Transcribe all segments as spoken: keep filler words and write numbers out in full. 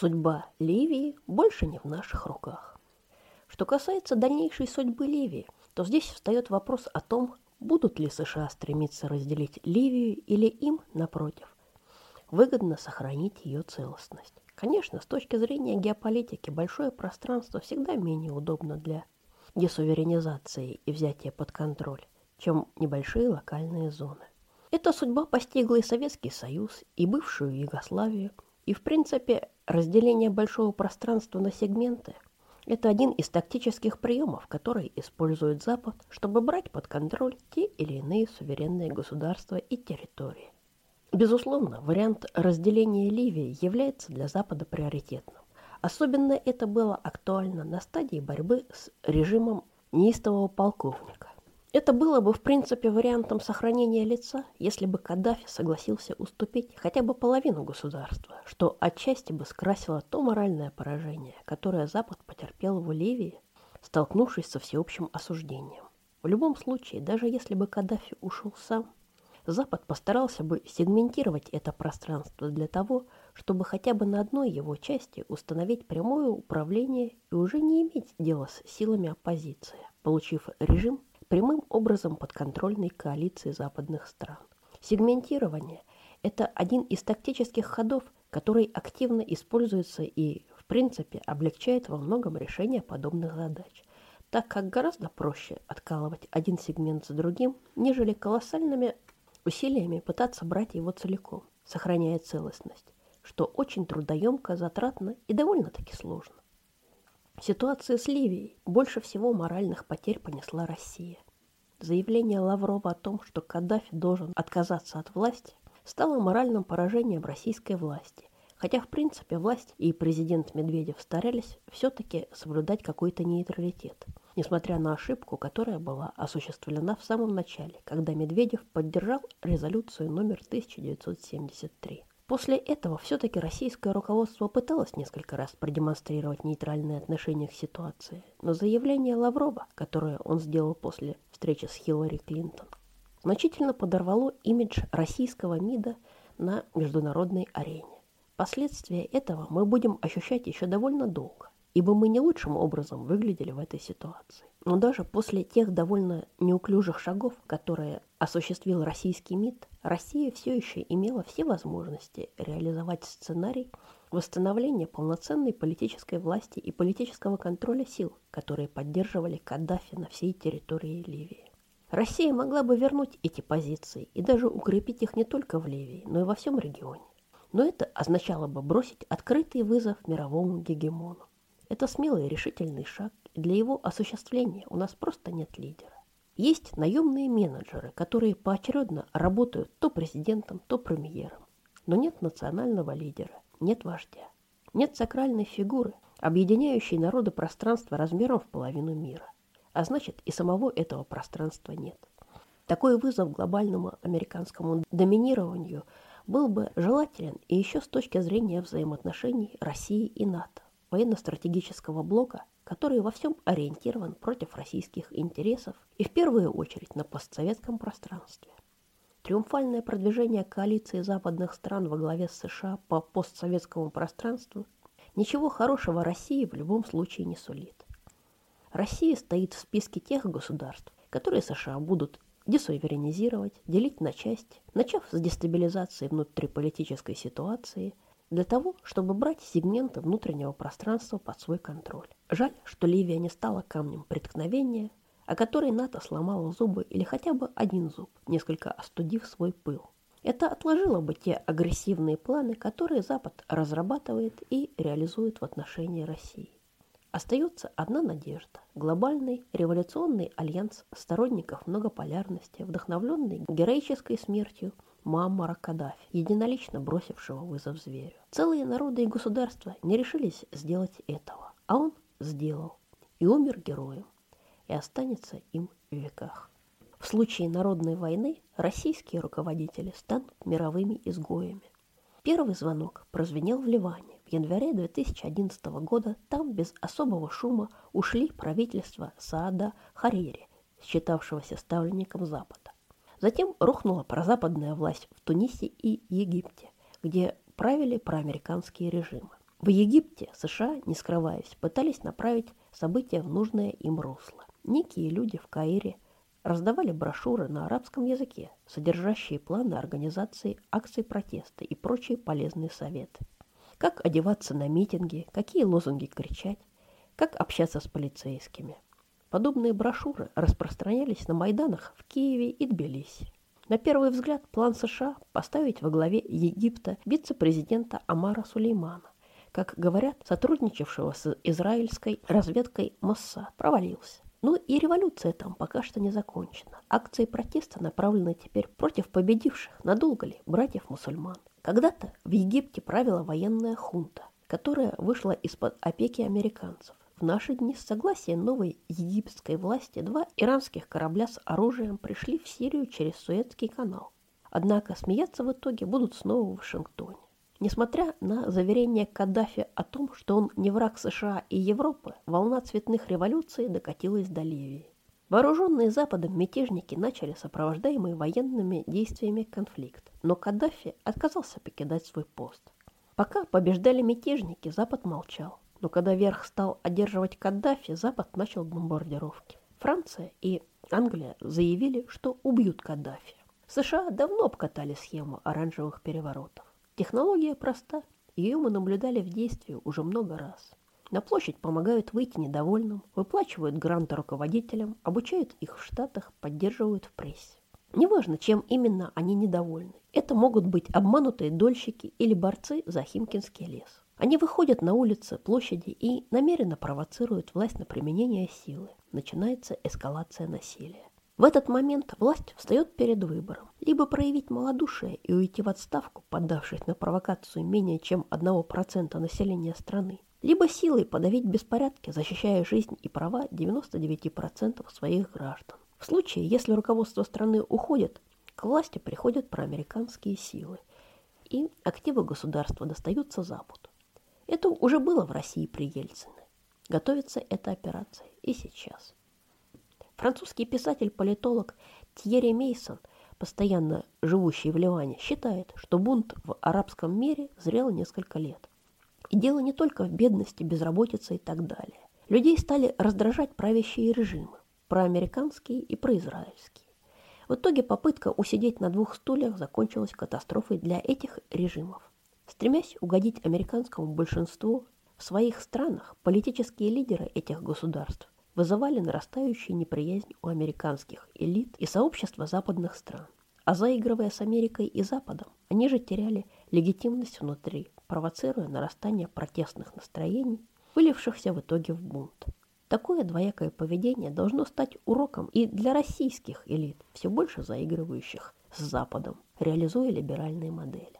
Судьба Ливии больше не в наших руках. Что касается дальнейшей судьбы Ливии, то здесь встает вопрос о том, будут ли США стремиться разделить Ливию или им, напротив, выгодно сохранить ее целостность. Конечно, с точки зрения геополитики, большое пространство всегда менее удобно для десуверенизации и взятия под контроль, чем небольшие локальные зоны. Эта судьба постигла и Советский Союз, и бывшую Югославию, и, в принципе, разделение большого пространства на сегменты – это один из тактических приемов, который использует Запад, чтобы брать под контроль те или иные суверенные государства и территории. Безусловно, вариант разделения Ливии является для Запада приоритетным. Особенно это было актуально на стадии борьбы с режимом неистового полковника. Это было бы, в принципе, вариантом сохранения лица, если бы Каддафи согласился уступить хотя бы половину государства, что отчасти бы скрасило то моральное поражение, которое Запад потерпел в Ливии, столкнувшись со всеобщим осуждением. В любом случае, даже если бы Каддафи ушел сам, Запад постарался бы сегментировать это пространство для того, чтобы хотя бы на одной его части установить прямое управление и уже не иметь дела с силами оппозиции, получив режим прямым образом подконтрольной коалиции западных стран. Сегментирование – это один из тактических ходов, который активно используется и, в принципе, облегчает во многом решение подобных задач, так как гораздо проще откалывать один сегмент за другим, нежели колоссальными усилиями пытаться брать его целиком, сохраняя целостность, что очень трудоемко, затратно и довольно-таки сложно. В ситуации с Ливией больше всего моральных потерь понесла Россия. Заявление Лаврова о том, что Каддафи должен отказаться от власти, стало моральным поражением российской власти, хотя в принципе власть и президент Медведев старались все-таки соблюдать какой-то нейтралитет, несмотря на ошибку, которая была осуществлена в самом начале, когда Медведев поддержал резолюцию номер тысяча девятьсот семьдесят три. После этого все-таки российское руководство пыталось несколько раз продемонстрировать нейтральное отношение к ситуации, но заявление Лаврова, которое он сделал после встречи с Хиллари Клинтон, значительно подорвало имидж российского МИДа на международной арене. Последствия этого мы будем ощущать еще довольно долго, ибо мы не лучшим образом выглядели в этой ситуации. Но даже после тех довольно неуклюжих шагов, которые осуществил российский МИД, Россия все еще имела все возможности реализовать сценарий восстановления полноценной политической власти и политического контроля сил, которые поддерживали Каддафи на всей территории Ливии. Россия могла бы вернуть эти позиции и даже укрепить их не только в Ливии, но и во всем регионе. Но это означало бы бросить открытый вызов мировому гегемону. Это смелый и решительный шаг, и для его осуществления у нас просто нет лидера. Есть наемные менеджеры, которые поочередно работают то президентом, то премьером. Но нет национального лидера, нет вождя. Нет сакральной фигуры, объединяющей народы пространства размером в половину мира. А значит, и самого этого пространства нет. Такой вызов глобальному американскому доминированию был бы желателен и еще с точки зрения взаимоотношений России и НАТО, военно-стратегического блока, который во всем ориентирован против российских интересов и в первую очередь на постсоветском пространстве. Триумфальное продвижение коалиции западных стран во главе с США по постсоветскому пространству ничего хорошего России в любом случае не сулит. Россия стоит в списке тех государств, которые США будут десуверенизировать, делить на части, начав с дестабилизации внутриполитической ситуации, для того, чтобы брать сегменты внутреннего пространства под свой контроль. Жаль, что Ливия не стала камнем преткновения, о которой НАТО сломало зубы или хотя бы один зуб, несколько остудив свой пыл. Это отложило бы те агрессивные планы, которые Запад разрабатывает и реализует в отношении России. Остается одна надежда – глобальный революционный альянс сторонников многополярности, вдохновленный героической смертью Муаммара Каддафи, единолично бросившего вызов зверю. Целые народы и государства не решились сделать этого, а он сделал и умер героем, и останется им в веках. В случае народной войны российские руководители станут мировыми изгоями. Первый звонок прозвенел в Ливане. В январе две тысячи одиннадцатого года там без особого шума ушли правительства Саада Харири, считавшегося ставленником Запада. Затем рухнула прозападная власть в Тунисе и Египте, где правили проамериканские режимы. В Египте США, не скрываясь, пытались направить события в нужное им русло. Некие люди в Каире раздавали брошюры на арабском языке, содержащие планы организации акций протеста и прочие полезные советы. Как одеваться на митинги, какие лозунги кричать, как общаться с полицейскими. Подобные брошюры распространялись на майданах в Киеве и Тбилиси. На первый взгляд, план США поставить во главе Египта вице-президента Омара Сулеймана, как говорят, сотрудничавшего с израильской разведкой Моссад, провалился. Но и революция там пока что не закончена. Акции протеста направлены теперь против победивших, надолго ли, братьев-мусульман. Когда-то в Египте правила военная хунта, которая вышла из-под опеки американцев. В наши дни с согласия новой египетской власти два иранских корабля с оружием пришли в Сирию через Суэцкий канал. Однако смеяться в итоге будут снова в Вашингтоне. Несмотря на заверение Каддафи о том, что он не враг США и Европы, волна цветных революций докатилась до Ливии. Вооруженные Западом мятежники начали сопровождаемый военными действиями конфликт, но Каддафи отказался покидать свой пост. Пока побеждали мятежники, Запад молчал, но когда верх стал одерживать Каддафи, Запад начал бомбардировки. Франция и Англия заявили, что убьют Каддафи. США давно обкатали схему оранжевых переворотов. Технология проста, ее мы наблюдали в действии уже много раз. На площадь помогают выйти недовольным, выплачивают гранты руководителям, обучают их в Штатах, поддерживают в прессе. Неважно, чем именно они недовольны. Это могут быть обманутые дольщики или борцы за Химкинский лес. Они выходят на улицы, площади и намеренно провоцируют власть на применение силы. Начинается эскалация насилия. В этот момент власть встает перед выбором. Либо проявить малодушие и уйти в отставку, поддавшись на провокацию менее чем одного процента населения страны, либо силой подавить беспорядки, защищая жизнь и права девяноста девяти процентов своих граждан. В случае, если руководство страны уходит, к власти приходят проамериканские силы, и активы государства достаются Западу. Это уже было в России при Ельцине. Готовится эта операция и сейчас. Французский писатель-политолог Тьерри Мейсон, постоянно живущий в Ливане, считает, что бунт в арабском мире зрел несколько лет. И дело не только в бедности, безработице и так далее. Людей стали раздражать правящие режимы, проамериканские и произраильские. В итоге попытка усидеть на двух стульях закончилась катастрофой для этих режимов. Стремясь угодить американскому большинству, в своих странах политические лидеры этих государств вызывали нарастающую неприязнь у американских элит и сообщества западных стран. А заигрывая с Америкой и Западом, они же теряли легитимность внутри, провоцируя нарастание протестных настроений, вылившихся в итоге в бунт. Такое двоякое поведение должно стать уроком и для российских элит, все больше заигрывающих с Западом, реализуя либеральные модели.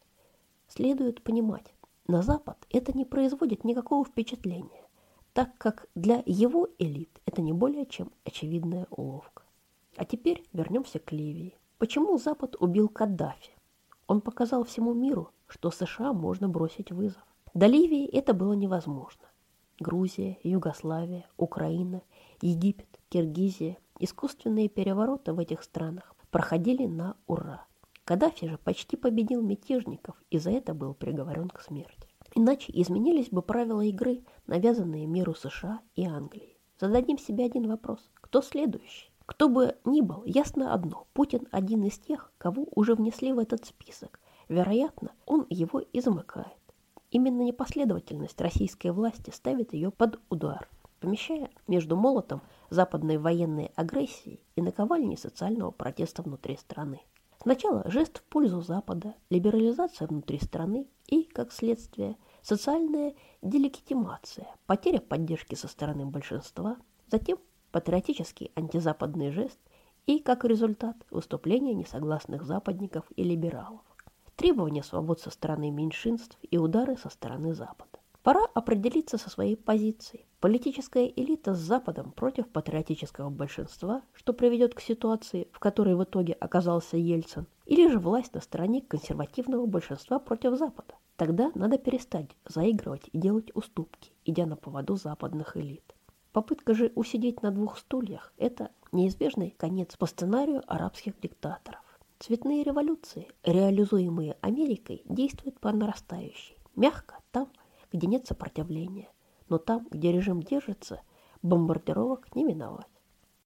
Следует понимать, на Запад это не производит никакого впечатления, так как для его элит это не более чем очевидная уловка. А теперь вернемся к Ливии. Почему Запад убил Каддафи? Он показал всему миру, что США можно бросить вызов. До Ливии это было невозможно. Грузия, Югославия, Украина, Египет, Киргизия, искусственные перевороты в этих странах проходили на ура. Каддафи же почти победил мятежников и за это был приговорен к смерти. Иначе изменились бы правила игры, навязанные миру США и Англии. Зададим себе один вопрос. Кто следующий? Кто бы ни был, ясно одно. Путин один из тех, кого уже внесли в этот список. Вероятно, он его и замыкает. Именно непоследовательность российской власти ставит ее под удар, помещая между молотом западной военной агрессии и наковальней социального протеста внутри страны. Сначала жест в пользу Запада, либерализация внутри страны и, как следствие, социальная делегитимация, потеря поддержки со стороны большинства, затем патриотический антизападный жест и, как результат, выступления несогласных западников и либералов, требования свобод со стороны меньшинств и удары со стороны Запада. Пора определиться со своей позицией. Политическая элита с Западом против патриотического большинства, что приведет к ситуации, в которой в итоге оказался Ельцин, или же власть на стороне консервативного большинства против Запада. Тогда надо перестать заигрывать и делать уступки, идя на поводу западных элит. Попытка же усидеть на двух стульях – это неизбежный конец по сценарию арабских диктаторов. Цветные революции, реализуемые Америкой, действуют по нарастающей. Мягко там, где нет сопротивления. Но там, где режим держится, бомбардировок не миновать.